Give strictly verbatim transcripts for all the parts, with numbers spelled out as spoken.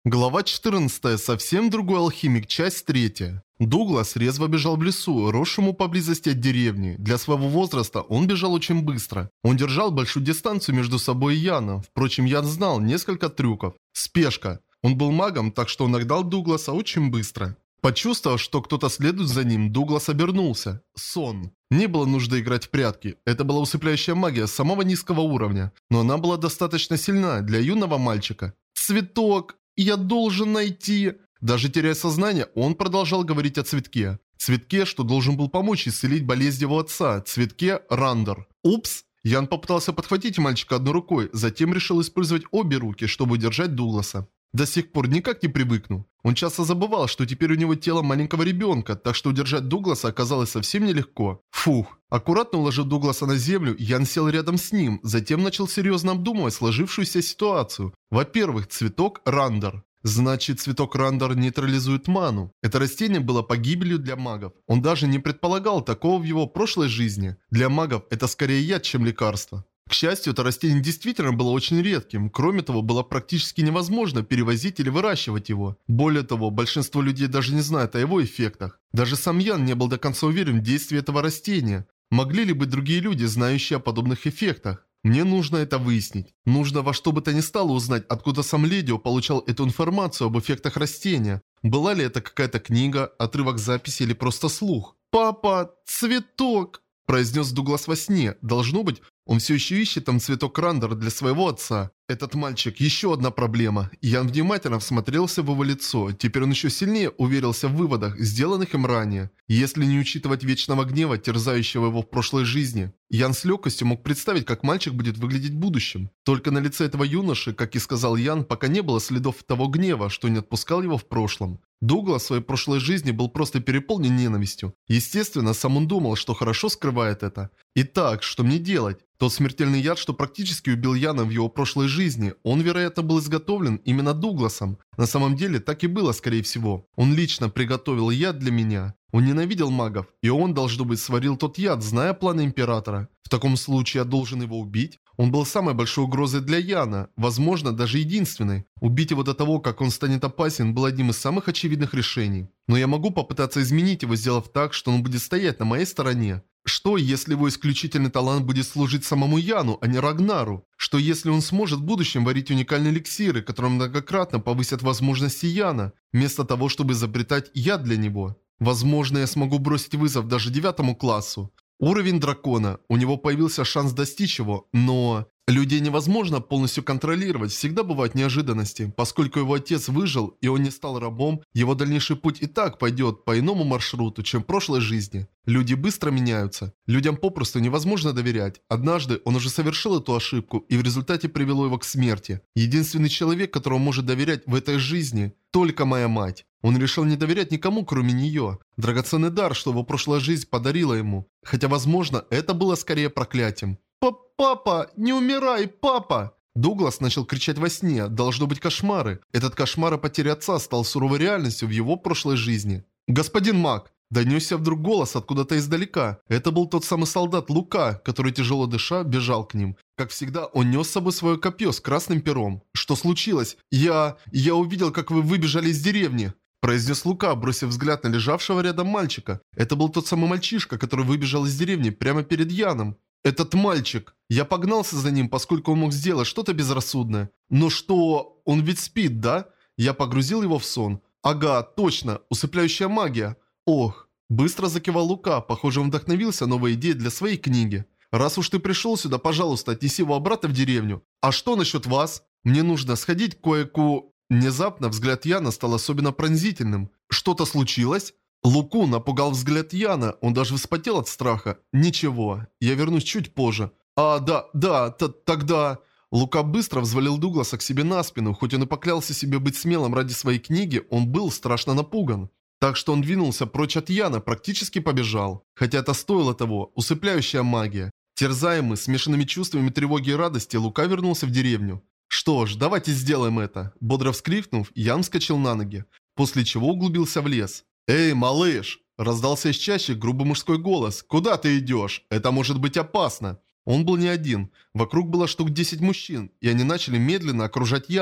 Глава четырнадцатая. Совсем другой алхимик. Часть третья. Дуглас резво бежал в лесу, росшему поблизости от деревни. Для своего возраста он бежал очень быстро. Он держал большую дистанцию между собой и Яном. Впрочем, Ян знал несколько трюков. Спешка. Он был магом, так что он нагнал Дугласа очень быстро. Почувствовав, что кто-то следует за ним, Дуглас обернулся. Сон. Не было нужды играть в прятки. Это была усыпляющая магия самого низкого уровня. Но она была достаточно сильна для юного мальчика. «Цветок! Я должен найти...» Даже теряя сознание, он продолжал говорить о цветке. Цветке, что должен был помочь исцелить болезнь его отца. Цветке Рандер. Упс! Ян попытался подхватить мальчика одной рукой, затем решил использовать обе руки, чтобы удержать Дугласа. До сих пор никак не привыкну. Он часто забывал, что теперь у него тело маленького ребенка, так что удержать Дугласа оказалось совсем нелегко. Фух. Аккуратно уложив Дугласа на землю, Ян сел рядом с ним, затем начал серьезно обдумывать сложившуюся ситуацию. Во-первых, цветок Рандер. Значит, цветок Рандер нейтрализует ману. Это растение было погибелью для магов. Он даже не предполагал такого в его прошлой жизни. Для магов это скорее яд, чем лекарство. К счастью, это растение действительно было очень редким. Кроме того, было практически невозможно перевозить или выращивать его. Более того, большинство людей даже не знает о его эффектах. Даже сам Ян не был до конца уверен в действии этого растения. Могли ли быть другие люди, знающие о подобных эффектах? Мне нужно это выяснить. Нужно во что бы то ни стало узнать, откуда сам Ледио получал эту информацию об эффектах растения. Была ли это какая-то книга, отрывок записи или просто слух? «Папа, цветок!» – произнес Дуглас во сне. Должно быть, он все еще ищет там цветок Рандера для своего отца. Этот мальчик – еще одна проблема. Ян внимательно всмотрелся в его лицо. Теперь он еще сильнее уверился в выводах, сделанных им ранее. Если не учитывать вечного гнева, терзающего его в прошлой жизни, Ян с легкостью мог представить, как мальчик будет выглядеть в будущем. Только на лице этого юноши, как и сказал Ян, пока не было следов того гнева, что не отпускал его в прошлом. Дуглас в своей прошлой жизни был просто переполнен ненавистью. Естественно, сам он думал, что хорошо скрывает это. Итак, что мне делать? Тот смертельный яд, что практически убил Яна в его прошлой жизни, он, вероятно, был изготовлен именно Дугласом. На самом деле, так и было, скорее всего. Он лично приготовил яд для меня. Он ненавидел магов, и он, должно быть, сварил тот яд, зная планы Императора. В таком случае я должен его убить? Он был самой большой угрозой для Яна, возможно, даже единственной. Убить его до того, как он станет опасен, было одним из самых очевидных решений. Но я могу попытаться изменить его, сделав так, что он будет стоять на моей стороне. Что, если его исключительный талант будет служить самому Яну, а не Рагнару? Что, если он сможет в будущем варить уникальные эликсиры, которые многократно повысят возможности Яна, вместо того, чтобы изобретать яд для него? Возможно, я смогу бросить вызов даже девятому классу. Уровень дракона. У него появился шанс достичь его, но... Людей невозможно полностью контролировать, всегда бывают неожиданности. Поскольку его отец выжил и он не стал рабом, его дальнейший путь и так пойдет по иному маршруту, чем в прошлой жизни. Люди быстро меняются. Людям попросту невозможно доверять. Однажды он уже совершил эту ошибку, и в результате привело его к смерти. Единственный человек, которому может доверять в этой жизни, только моя мать. Он решил не доверять никому, кроме нее. Драгоценный дар, что его прошлая жизнь подарила ему. Хотя, возможно, это было скорее проклятием. «Папа, не умирай, папа!» Дуглас начал кричать во сне. Должно быть кошмары. Этот кошмар о потере отца стал суровой реальностью в его прошлой жизни. «Господин маг!» Донесся вдруг голос откуда-то издалека. Это был тот самый солдат Лука, который, тяжело дыша, бежал к ним. Как всегда, он нес с собой свое копье с красным пером. «Что случилось? Я... я увидел, как вы выбежали из деревни!» Произнес Лука, бросив взгляд на лежавшего рядом мальчика. Это был тот самый мальчишка, который выбежал из деревни прямо перед Яном. Этот мальчик. Я погнался за ним, поскольку он мог сделать что-то безрассудное. Но что... он ведь спит, да? Я погрузил его в сон. Ага, точно. Усыпляющая магия. Ох. Быстро закивал Лука. Похоже, он вдохновился новой идеей для своей книги. Раз уж ты пришел сюда, пожалуйста, отнеси его обратно в деревню. А что насчет вас? Мне нужно сходить кое-ку... Внезапно взгляд Яна стал особенно пронзительным. Что-то случилось? Луку напугал взгляд Яна, он даже вспотел от страха. Ничего, я вернусь чуть позже. А, да, да, т тогда... Лука быстро взвалил Дугласа к себе на спину, хоть он и поклялся себе быть смелым ради своей книги, он был страшно напуган. Так что он двинулся прочь от Яна, практически побежал. Хотя это стоило того, усыпляющая магия. Терзаемый смешанными чувствами тревоги и радости, Лука вернулся в деревню. Что ж, давайте сделаем это. Бодро вскрикнув, Ян вскочил на ноги, после чего углубился в лес. «Эй, малыш!» – раздался из чащи грубый мужской голос. «Куда ты идешь? Это может быть опасно!» Он был не один. Вокруг было штук десять мужчин, и они начали медленно окружать Яна.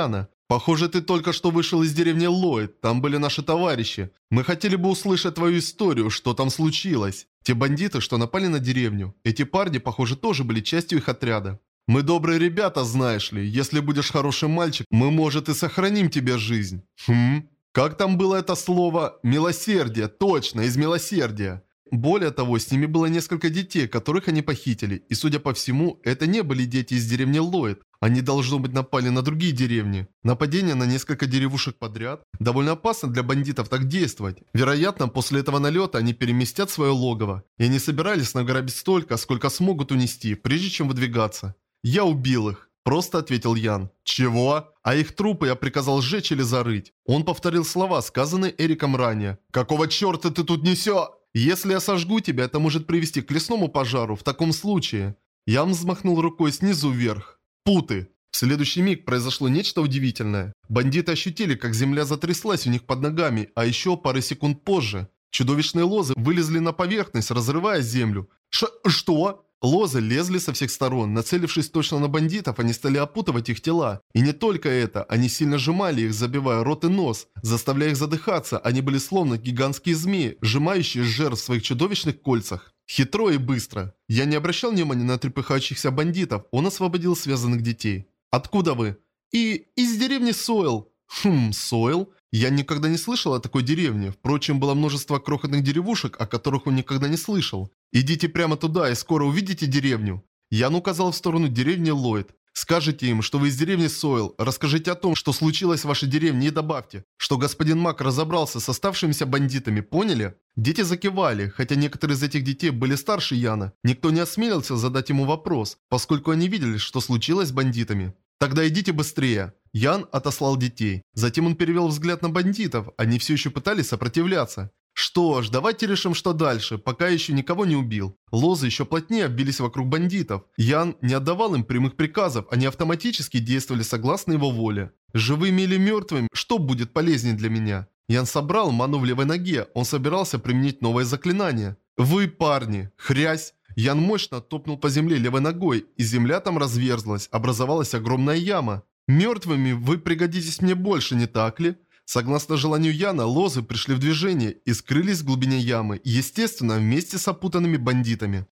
Похоже, ты только что вышел из деревни Ллойд. Там были наши товарищи. Мы хотели бы услышать твою историю, что там случилось. Те бандиты, что напали на деревню. Эти парни, похоже, тоже были частью их отряда. Мы добрые ребята, знаешь ли. Если будешь хороший мальчик, мы, может, и сохраним тебе жизнь. Хм? Как там было это слово? Милосердие. Точно, из милосердия. Более того, с ними было несколько детей, которых они похитили. И, судя по всему, это не были дети из деревни Ллойд. Они, должно быть, напали на другие деревни. Нападение на несколько деревушек подряд. Довольно опасно для бандитов так действовать. Вероятно, после этого налета они переместят свое логово. И они собирались награбить столько, сколько смогут унести, прежде чем выдвигаться. «Я убил их», – просто ответил Ян. «Чего?» А их трупы я приказал сжечь или зарыть. Он повторил слова, сказанные Эриком ранее. «Какого черта ты тут несешь?» «Если я сожгу тебя, это может привести к лесному пожару. В таком случае...» Ян взмахнул рукой снизу вверх. Путы. В следующий миг произошло нечто удивительное. Бандиты ощутили, как земля затряслась у них под ногами, а еще пары секунд позже. Чудовищные лозы вылезли на поверхность, разрывая землю. Ш... что? Лозы лезли со всех сторон. Нацелившись точно на бандитов, они стали опутывать их тела. И не только это, они сильно сжимали их, забивая рот и нос. Заставляя их задыхаться, они были словно гигантские змеи, сжимающие жертв в своих чудовищных кольцах. Хитро и быстро. Я не обращал внимания на трепыхающихся бандитов, он освободил связанных детей. «Откуда вы?» «И... из деревни Сойл». «Хм, Сойл?» Я никогда не слышал о такой деревне. Впрочем, было множество крохотных деревушек, о которых он никогда не слышал. «Идите прямо туда и скоро увидите деревню». Ян указал в сторону деревни Ллойд. «Скажите им, что вы из деревни Сойл. Расскажите о том, что случилось в вашей деревне, и добавьте, что господин Мак разобрался с оставшимися бандитами, поняли?» Дети закивали, хотя некоторые из этих детей были старше Яна. Никто не осмелился задать ему вопрос, поскольку они видели, что случилось с бандитами. «Тогда идите быстрее». Ян отослал детей. Затем он перевел взгляд на бандитов. Они все еще пытались сопротивляться. Что ж, давайте решим, что дальше, пока еще никого не убил. Лозы еще плотнее обвились вокруг бандитов. Ян не отдавал им прямых приказов, они автоматически действовали согласно его воле. Живыми или мертвыми, что будет полезнее для меня? Ян собрал ману в левой ноге, он собирался применить новое заклинание. «Вы, парни!» Хрясь! Ян мощно топнул по земле левой ногой, и земля там разверзлась, образовалась огромная яма. «Мертвыми вы пригодитесь мне больше, не так ли?» Согласно желанию Яна, лозы пришли в движение и скрылись в глубине ямы, естественно, вместе с опутанными бандитами.